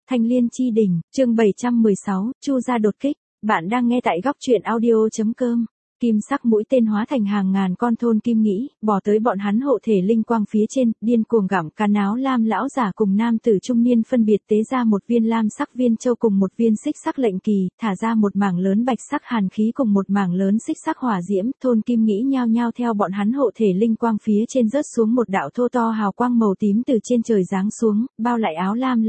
Thanh Liên Chi Đỉnh, chương 716, Chu gia đột kích. Bạn đang nghe tại góc truyện audio.com. Kim sắc mũi tên hóa thành hàng ngàn con thôn kim nghĩ, bò tới bọn hắn hộ thể linh quang phía trên, điên cuồng gặm cắn áo lam lão giả cùng nam tử trung niên phân biệt tế ra một viên lam sắc viên châu cùng một viên xích sắc lệnh kỳ, thả ra một mảng lớn bạch sắc hàn khí cùng một mảng lớn xích sắc hỏa diễm, thôn kim nghĩ nhao nhao theo bọn hắn hộ thể linh quang phía trên rớt xuống một đạo thô to hào quang màu tím từ trên trời giáng xuống, bao lại áo lam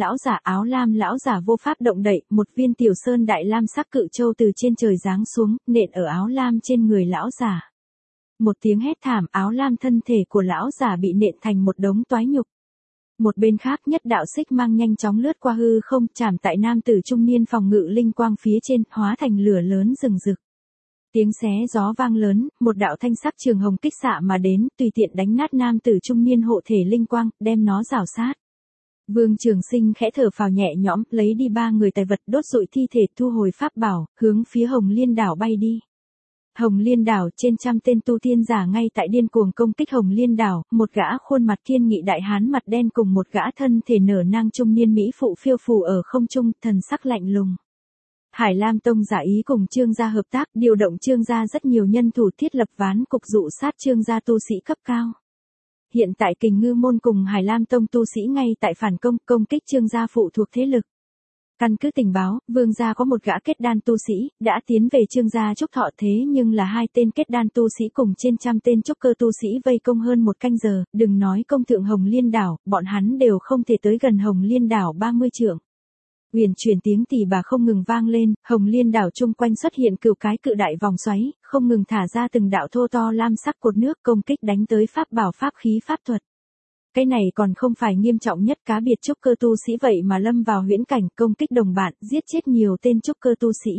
lão giả vô pháp động đậy, một viên tiểu sơn đại lam sắc cự châu từ trên trời giáng xuống, nện ở áo lam trên người lão giả. Một tiếng hét thảm, áo lam thân thể của lão giả bị nện thành một đống toái nhục. Một bên khác, nhất đạo xích mang nhanh chóng lướt qua hư không, chạm tại nam tử trung niên phòng ngự linh quang phía trên, hóa thành lửa lớn rừng rực. Tiếng xé gió vang lớn, một đạo thanh sắc trường hồng kích xạ mà đến, tùy tiện đánh nát nam tử trung niên hộ thể linh quang, đem nó rào sát. Vương Trường Sinh khẽ thở phào nhẹ nhõm, lấy đi 3 người tài vật, đốt rụi thi thể, thu hồi pháp bảo, hướng phía Hồng Liên đảo bay đi. Hồng Liên đảo, trên trăm tên tu tiên giả ngay tại điên cuồng công kích Hồng Liên đảo, một gã khuôn mặt kiên nghị đại hán mặt đen cùng một gã thân thể nở nang trung niên mỹ phụ phiêu phù ở không trung, thần sắc lạnh lùng. Hải Lam Tông giả ý cùng Trương gia hợp tác, điều động Trương gia rất nhiều nhân thủ thiết lập ván cục dụ sát Trương gia tu sĩ cấp cao. Hiện tại Kình Ngư môn cùng Hải Lam Tông tu sĩ ngay tại phản công kích Trương gia phụ thuộc thế lực. Căn cứ tình báo, Vương gia có một gã kết đan tu sĩ, đã tiến về Trương gia chúc thọ, thế nhưng là 2 tên kết đan tu sĩ cùng trên trăm tên trúc cơ tu sĩ vây công hơn 1 canh giờ, đừng nói công thượng Hồng Liên đảo, bọn hắn đều không thể tới gần Hồng Liên đảo 30 trượng. Huyền truyền tiếng tỳ bà không ngừng vang lên, Hồng Liên đảo chung quanh xuất hiện cửu cái cự đại vòng xoáy, không ngừng thả ra từng đạo thô to lam sắc cột nước công kích đánh tới pháp bảo pháp khí pháp thuật. Cái này còn không phải nghiêm trọng nhất, cá biệt trúc cơ tu sĩ vậy mà lâm vào huyễn cảnh công kích đồng bạn, giết chết nhiều tên trúc cơ tu sĩ.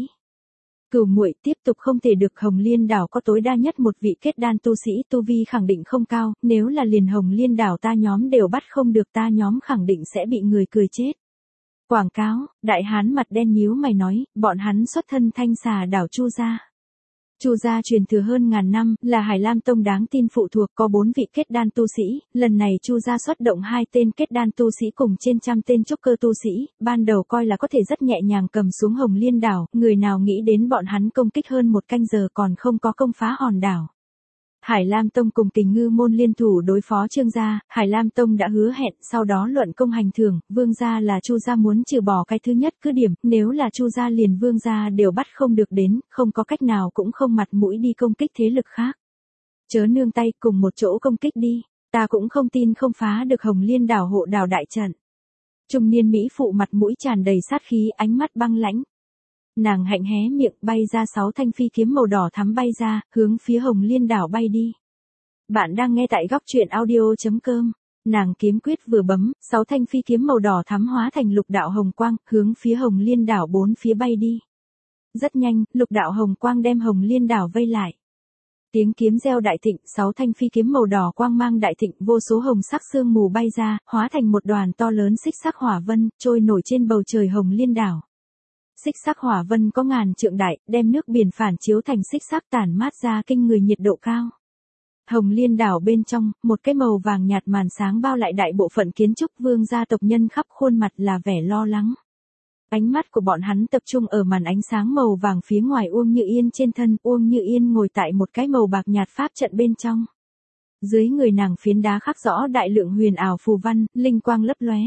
Cửu muội tiếp tục không thể được, Hồng Liên đảo có tối đa nhất một vị kết đan tu sĩ, tu vi khẳng định không cao, nếu là liền Hồng Liên đảo ta nhóm đều bắt không được, ta nhóm khẳng định sẽ bị người cười chết. Quảng cáo, đại hán mặt đen nhíu mày nói, bọn hắn xuất thân Thanh Xà đảo Chu gia. Chu gia truyền thừa hơn ngàn năm, là Hải Lam Tông đáng tin phụ thuộc, có 4 vị kết đan tu sĩ, lần này Chu gia xuất động 2 tên kết đan tu sĩ cùng trên trăm tên trúc cơ tu sĩ, ban đầu coi là có thể rất nhẹ nhàng cầm xuống Hồng Liên đảo, người nào nghĩ đến bọn hắn công kích hơn 1 canh giờ còn không có công phá hòn đảo. Hải Lam Tông cùng Kình Ngư môn liên thủ đối phó Trương gia, Hải Lam Tông đã hứa hẹn, sau đó luận công hành thưởng, Vương gia là Chu gia muốn trừ bỏ cái thứ nhất cứ điểm, nếu là Chu gia liền Vương gia đều bắt không được đến, không có cách nào cũng không mặt mũi đi công kích thế lực khác. Chớ nương tay, cùng một chỗ công kích đi, ta cũng không tin không phá được Hồng Liên đảo hộ đảo đại trận. Trung niên mỹ phụ mặt mũi tràn đầy sát khí, ánh mắt băng lãnh. Nàng hạnh hé miệng, bay ra 6 thanh phi kiếm màu đỏ thắm bay ra, hướng phía Hồng Liên đảo bay đi. Bạn đang nghe tại góc truyện audio.com. Nàng kiếm quyết vừa bấm, 6 thanh phi kiếm màu đỏ thắm hóa thành lục đạo hồng quang, hướng phía Hồng Liên đảo 4 phía bay đi. Rất nhanh, lục đạo hồng quang đem Hồng Liên đảo vây lại. Tiếng kiếm reo đại thịnh, 6 thanh phi kiếm màu đỏ quang mang đại thịnh, vô số hồng sắc sương mù bay ra, hóa thành một đoàn to lớn xích sắc hỏa vân, trôi nổi trên bầu trời Hồng Liên đảo. Xích sắc hỏa vân có ngàn trượng đại, đem nước biển phản chiếu thành xích sắc tản mát ra kinh người nhiệt độ cao. Hồng Liên đảo bên trong, một cái màu vàng nhạt màn sáng bao lại đại bộ phận kiến trúc, Vương gia tộc nhân khắp khuôn mặt là vẻ lo lắng. Ánh mắt của bọn hắn tập trung ở màn ánh sáng màu vàng phía ngoài Uông Như Yên trên thân, Uông Như Yên ngồi tại một cái màu bạc nhạt pháp trận bên trong. Dưới người nàng phiến đá khắc rõ đại lượng huyền ảo phù văn, linh quang lấp lóe.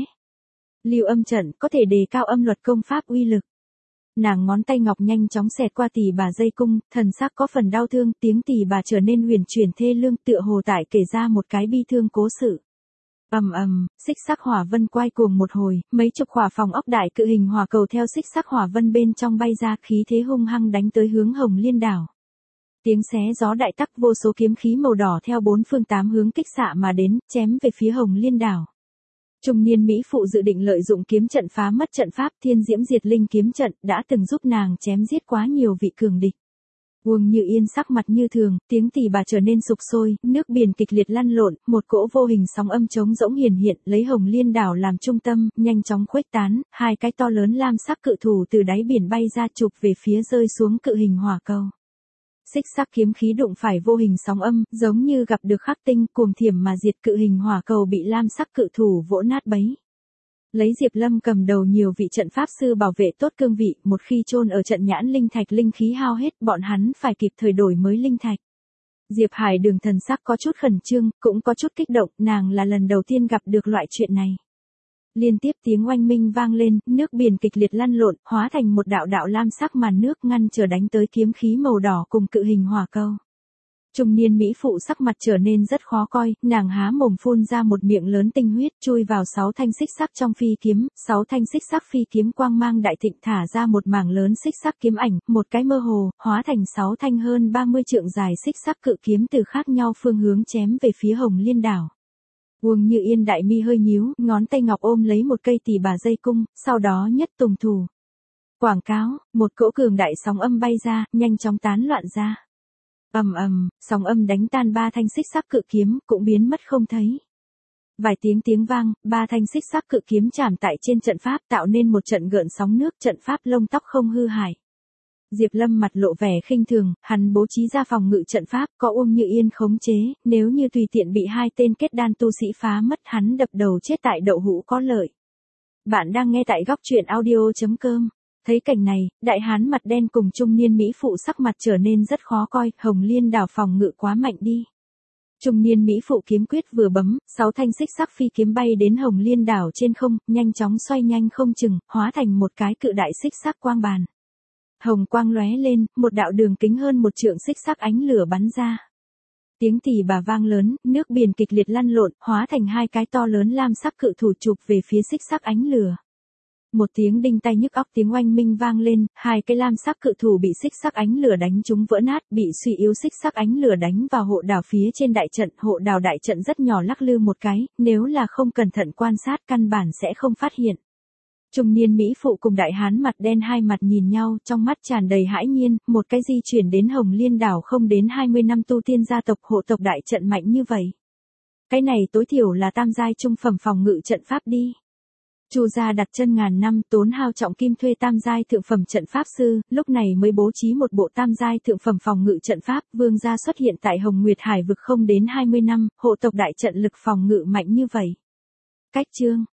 Lưu âm trận có thể đề cao âm luật công pháp uy lực. Nàng ngón tay ngọc nhanh chóng xẹt qua tỳ bà dây cung, thần sắc có phần đau thương, tiếng tỳ bà trở nên huyền chuyển thê lương, tựa hồ tại kể ra một cái bi thương cố sự. Xích sắc hỏa vân quay cuồng một hồi, mấy chục hỏa phòng ốc đại cự hình hỏa cầu theo xích sắc hỏa vân bên trong bay ra, khí thế hung hăng đánh tới hướng Hồng Liên đảo. Tiếng xé gió đại tắc, vô số kiếm khí màu đỏ theo 4 phương 8 hướng kích xạ mà đến, chém về phía Hồng Liên đảo. Trung niên mỹ phụ dự định lợi dụng kiếm trận phá mất trận pháp, Thiên Diễm Diệt Linh kiếm trận, đã từng giúp nàng chém giết quá nhiều vị cường địch. Uông Như Yên sắc mặt như thường, tiếng tỳ bà trở nên sục sôi, nước biển kịch liệt lăn lộn, một cỗ vô hình sóng âm trống rỗng hiển hiện, lấy Hồng Liên đảo làm trung tâm, nhanh chóng khuếch tán, 2 cái to lớn lam sắc cự thủ từ đáy biển bay ra chụp về phía rơi xuống cự hình hỏa cầu. Xích sắc kiếm khí đụng phải vô hình sóng âm, giống như gặp được khắc tinh, cuồng thiểm mà diệt, cự hình hỏa cầu bị lam sắc cự thủ vỗ nát bấy. Lấy Diệp Lâm cầm đầu nhiều vị trận pháp sư bảo vệ tốt cương vị, một khi chôn ở trận nhãn linh thạch linh khí hao hết, bọn hắn phải kịp thời đổi mới linh thạch. Diệp Hải Đường thần sắc có chút khẩn trương, cũng có chút kích động, nàng là lần đầu tiên gặp được loại chuyện này. Liên tiếp tiếng oanh minh vang lên, nước biển kịch liệt lăn lộn, hóa thành một đạo đạo lam sắc màn nước ngăn trở đánh tới kiếm khí màu đỏ cùng cự hình hỏa câu. Trung niên mỹ phụ sắc mặt trở nên rất khó coi, nàng há mồm phun ra một miệng lớn tinh huyết, chui vào 6 thanh xích sắc trong phi kiếm, 6 thanh xích sắc phi kiếm quang mang đại thịnh thả ra một mảng lớn xích sắc kiếm ảnh, một cái mơ hồ, hóa thành 6 thanh hơn 30 trượng dài xích sắc cự kiếm từ khác nhau phương hướng chém về phía Hồng Liên đảo. Uông Như Yên đại mi hơi nhíu, ngón tay ngọc ôm lấy một cây tỳ bà dây cung, sau đó nhất tùng thủ. Quảng cáo, một cỗ cường đại sóng âm bay ra, nhanh chóng tán loạn ra. Ầm ầm, sóng âm đánh tan 3 thanh xích sắc cự kiếm, cũng biến mất không thấy. Vài tiếng vang, 3 thanh xích sắc cự kiếm chạm tại trên trận pháp tạo nên một trận gợn sóng nước, trận pháp lông tóc không hư hại. Diệp Lâm mặt lộ vẻ khinh thường, hắn bố trí ra phòng ngự trận pháp, có Uông Như Yên khống chế, nếu như tùy tiện bị 2 tên kết đan tu sĩ phá mất, hắn đập đầu chết tại đậu hũ có lợi. Bạn đang nghe tại góc truyện audio.com. Thấy cảnh này, đại hán mặt đen cùng trung niên mỹ phụ sắc mặt trở nên rất khó coi, Hồng Liên đảo phòng ngự quá mạnh đi. Trung niên mỹ phụ kiếm quyết vừa bấm, 6 thanh xích sắc phi kiếm bay đến Hồng Liên đảo trên không, nhanh chóng xoay nhanh không chừng, hóa thành một cái cự đại xích sắc quang bàn. Hồng quang lóe lên, một đạo đường kính hơn 1 trượng xích sắc ánh lửa bắn ra. Tiếng tỳ bà vang lớn, nước biển kịch liệt lăn lộn, hóa thành 2 cái to lớn lam sắc cự thủ chụp về phía xích sắc ánh lửa. Một tiếng đinh tai nhức óc tiếng oanh minh vang lên, 2 cái lam sắc cự thủ bị xích sắc ánh lửa đánh trúng vỡ nát, bị suy yếu xích sắc ánh lửa đánh vào hộ đảo phía trên đại trận, hộ đảo đại trận rất nhỏ lắc lư một cái, nếu là không cẩn thận quan sát căn bản sẽ không phát hiện. Trung niên mỹ phụ cùng đại hán mặt đen hai mặt nhìn nhau, trong mắt tràn đầy hãi nhiên, một cái di chuyển đến Hồng Liên đảo không đến 20 năm tu tiên gia tộc hộ tộc đại trận mạnh như vậy. Cái này tối thiểu là tam giai trung phẩm phòng ngự trận pháp đi. Chu gia đặt chân ngàn năm, tốn hao trọng kim thuê tam giai thượng phẩm trận pháp sư, lúc này mới bố trí một bộ tam giai thượng phẩm phòng ngự trận pháp, vương gia xuất hiện tại Hồng Nguyệt Hải vực không đến 20 năm, hộ tộc đại trận lực phòng ngự mạnh như vậy. Cách chương